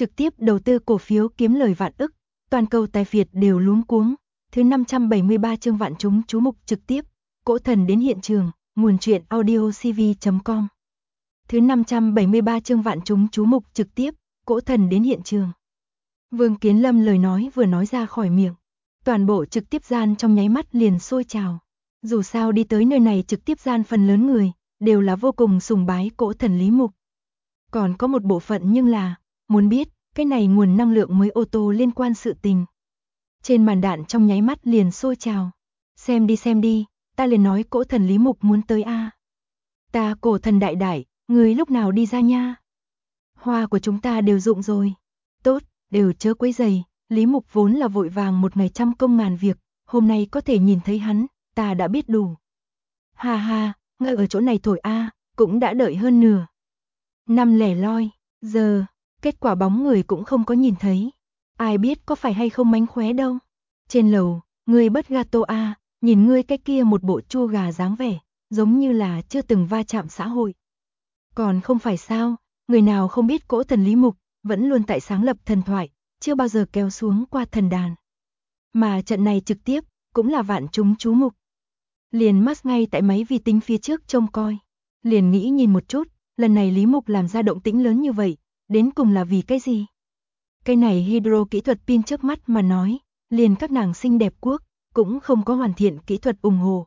trực tiếp đầu tư cổ phiếu kiếm lời vạn ức, toàn cầu tài phiệt đều luống cuống. Thứ 573 chương vạn chúng chú mục trực tiếp, cỗ thần đến hiện trường, nguồn truyện audiocv.com. Thứ 573 chương vạn chúng chú mục trực tiếp, cỗ thần đến hiện trường. Vương Kiến Lâm lời nói vừa nói ra khỏi miệng, toàn bộ trực tiếp gian trong nháy mắt liền sôi trào. Dù sao đi tới nơi này trực tiếp gian phần lớn người đều là vô cùng sùng bái cỗ thần Lý Mục. Còn có một bộ phận nhưng là muốn biết cái này nguồn năng lượng mới ô tô liên quan sự tình. Trên màn đạn trong nháy mắt liền sôi trào. Xem đi, ta liền nói cỗ thần Lý Mục muốn tới a. Ta cổ thần đại đại, người lúc nào đi ra nha? Hoa của chúng ta đều rụng rồi. Tốt, đều chớ quấy rầy, Lý Mục vốn là vội vàng một ngày trăm công ngàn việc, hôm nay có thể nhìn thấy hắn, ta đã biết đủ. Ha ha, ngay ở chỗ này thổi a, cũng đã đợi hơn nửa năm lẻ loi, giờ, kết quả bóng người cũng không có nhìn thấy. Ai biết có phải hay không mánh khóe đâu. Trên lầu, ngươi bất gato a, nhìn ngươi cái kia một bộ chua gà dáng vẻ, giống như là chưa từng va chạm xã hội. Còn không phải sao, người nào không biết cỗ thần Lý Mục, vẫn luôn tại sáng lập thần thoại, chưa bao giờ kéo xuống qua thần đàn. Mà trận này trực tiếp, cũng là vạn chúng chú mục. Liền Max ngay tại máy vi tính phía trước trông coi. Liền nghĩ nhìn một chút, lần này Lý Mục làm ra động tĩnh lớn như vậy, đến cùng là vì cái gì? Cái này hydro kỹ thuật pin trước mắt mà nói, liền các nàng xinh đẹp quốc, cũng không có hoàn thiện kỹ thuật ủng hộ.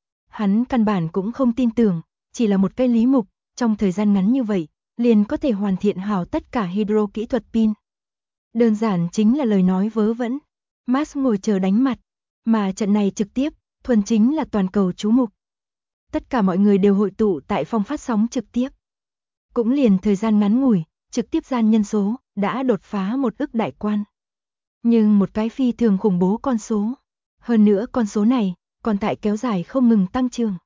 Hắn căn bản cũng không tin tưởng, chỉ là một cái Lý Mục, trong thời gian ngắn như vậy, liền có thể hoàn thiện hảo tất cả hydro kỹ thuật pin. Đơn giản chính là lời nói vớ vẩn. Max ngồi chờ đánh mặt, mà trận này trực tiếp, thuần chính là toàn cầu chú mục. Tất cả mọi người đều hội tụ tại phòng phát sóng trực tiếp. Cũng liền thời gian ngắn ngủi, trực tiếp gian nhân số đã đột phá 1 ức đại quan. Nhưng một cái phi thường khủng bố con số. Hơn nữa con số này còn tại kéo dài không ngừng tăng trưởng.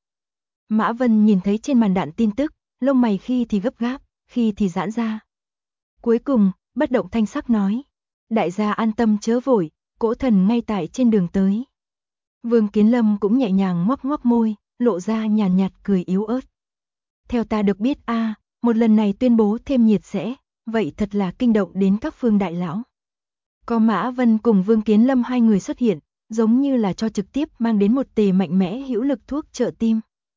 Mã Vân nhìn thấy trên màn đạn tin tức, lông mày khi thì gấp gáp, khi thì giãn ra. Cuối cùng, bất động thanh sắc nói, đại gia an tâm chớ vội, cỗ thần ngay tại trên đường tới. Vương Kiến Lâm cũng nhẹ nhàng ngoắc ngoắc môi, lộ ra nhàn nhạt cười yếu ớt. Theo ta được biết a, một lần này tuyên bố thêm nhiệt sẽ, vậy thật là kinh động đến các phương đại lão. Có Mã Vân cùng Vương Kiến Lâm hai người xuất hiện, giống như là cho trực tiếp mang đến một tề mạnh mẽ hữu lực thuốc trợ tim.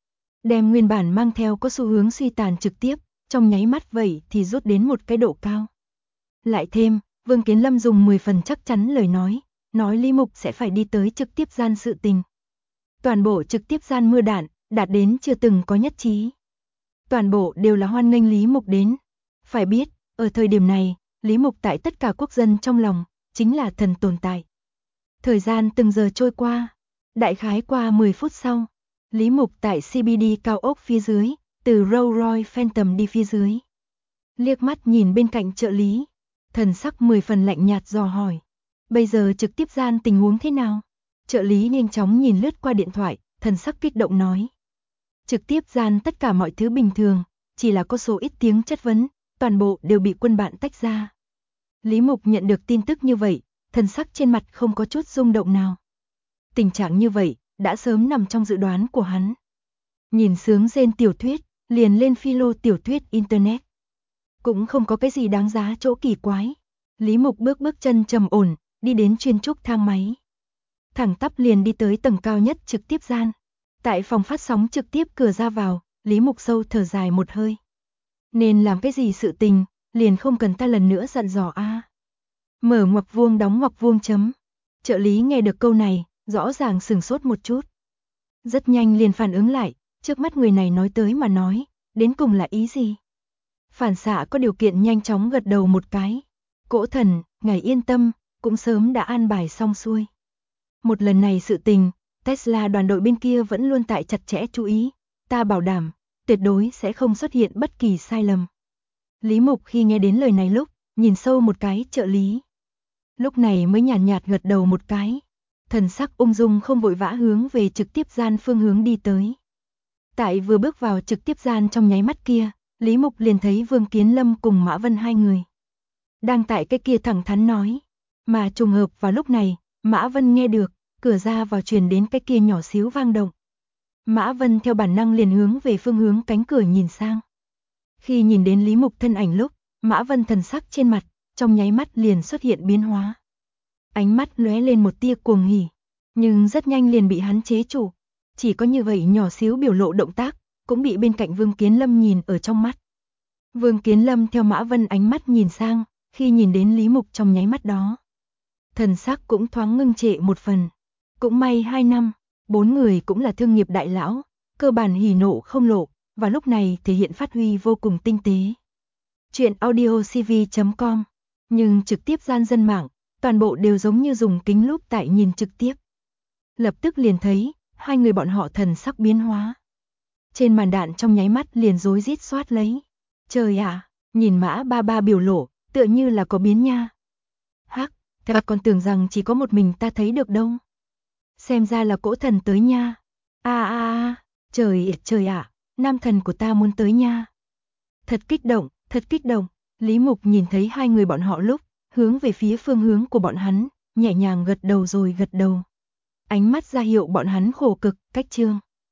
Đem nguyên bản mang theo có xu hướng suy tàn trực tiếp, trong nháy mắt vậy thì rút đến một cái độ cao. Lại thêm, Vương Kiến Lâm dùng 10 phần chắc chắn lời nói Lý Mục sẽ phải đi tới trực tiếp gian sự tình. Toàn bộ trực tiếp gian mưa đạn, đạt đến chưa từng có nhất trí. Toàn bộ đều là hoan nghênh Lý Mục đến. Phải biết, ở thời điểm này, Lý Mục tại tất cả quốc dân trong lòng, chính là thần tồn tại. Thời gian từng giờ trôi qua, đại khái qua 10 phút sau, Lý Mục tại CBD cao ốc phía dưới, từ Rolls Royce Phantom đi phía dưới. Liếc mắt nhìn bên cạnh trợ lý, thần sắc 10 phần lạnh nhạt dò hỏi. Bây giờ trực tiếp gian tình huống thế nào? Trợ lý nhanh chóng nhìn lướt qua điện thoại, thần sắc kích động nói. Trực tiếp gian tất cả mọi thứ bình thường, chỉ là có số ít tiếng chất vấn, toàn bộ đều bị quân bạn tách ra. Lý Mục nhận được tin tức như vậy, thần sắc trên mặt không có chút rung động nào. Tình trạng như vậy, đã sớm nằm trong dự đoán của hắn. Nhìn sướng rên tiểu thuyết, liền lên philo tiểu thuyết Internet. Cũng không có cái gì đáng giá chỗ kỳ quái. Lý Mục bước chân trầm ổn, đi đến chuyên trúc thang máy. Thẳng tắp liền đi tới tầng cao nhất trực tiếp gian. Tại phòng phát sóng trực tiếp cửa ra vào, Lý Mục sâu thở dài một hơi. Nên làm cái gì sự tình, liền không cần ta lần nữa dặn dò a. Mở ngoặc vuông đóng ngoặc vuông chấm. Trợ lý nghe được câu này, rõ ràng sửng sốt một chút. Rất nhanh liền phản ứng lại, trước mắt người này nói tới mà nói, đến cùng là ý gì? Phản xạ có điều kiện nhanh chóng gật đầu một cái. Cỗ thần, ngài yên tâm, cũng sớm đã an bài xong xuôi. Một lần này sự tình, Tesla đoàn đội bên kia vẫn luôn tại chặt chẽ chú ý, ta bảo đảm, tuyệt đối sẽ không xuất hiện bất kỳ sai lầm. Lý Mục khi nghe đến lời này lúc, nhìn sâu một cái trợ lý. Lúc này mới nhàn nhạt gật đầu một cái, thần sắc ung dung không vội vã hướng về trực tiếp gian phương hướng đi tới. Tại vừa bước vào trực tiếp gian trong nháy mắt kia, Lý Mục liền thấy Vương Kiến Lâm cùng Mã Vân hai người. Đang tại cái kia thẳng thắn nói, mà trùng hợp vào lúc này, Mã Vân nghe được, cửa ra vào truyền đến cái kia nhỏ xíu vang động. Mã Vân theo bản năng liền hướng về phương hướng cánh cửa nhìn sang. Khi nhìn đến Lý Mục thân ảnh lúc, Mã Vân thần sắc trên mặt, trong nháy mắt liền xuất hiện biến hóa. Ánh mắt lóe lên một tia cuồng hỉ, nhưng rất nhanh liền bị hắn chế trụ. Chỉ có như vậy nhỏ xíu biểu lộ động tác, cũng bị bên cạnh Vương Kiến Lâm nhìn ở trong mắt. Vương Kiến Lâm theo Mã Vân ánh mắt nhìn sang, khi nhìn đến Lý Mục trong nháy mắt đó, thần sắc cũng thoáng ngưng trệ một phần. Cũng may 2 năm, 4 người cũng là thương nghiệp đại lão, cơ bản hỉ nộ không lộ, và lúc này thể hiện phát huy vô cùng tinh tế. Chuyện audiocv.com, nhưng trực tiếp gian dân mạng, toàn bộ đều giống như dùng kính lúp tại nhìn trực tiếp. Lập tức liền thấy, hai người bọn họ thần sắc biến hóa. Trên màn đạn trong nháy mắt liền rối rít xoát lấy. Trời ạ, nhìn Mã Ba Ba biểu lộ, tựa như là có biến nha. Hắc, ta còn tưởng rằng chỉ có một mình ta thấy được đâu. Xem ra là cỗ thần tới nha. Trời ạ, nam thần của ta muốn tới nha. Thật kích động, thật kích động. Lý Mục nhìn thấy hai người bọn họ lúc, hướng về phía phương hướng của bọn hắn, nhẹ nhàng gật đầu rồi gật đầu. Ánh mắt ra hiệu bọn hắn khổ cực, cách chương.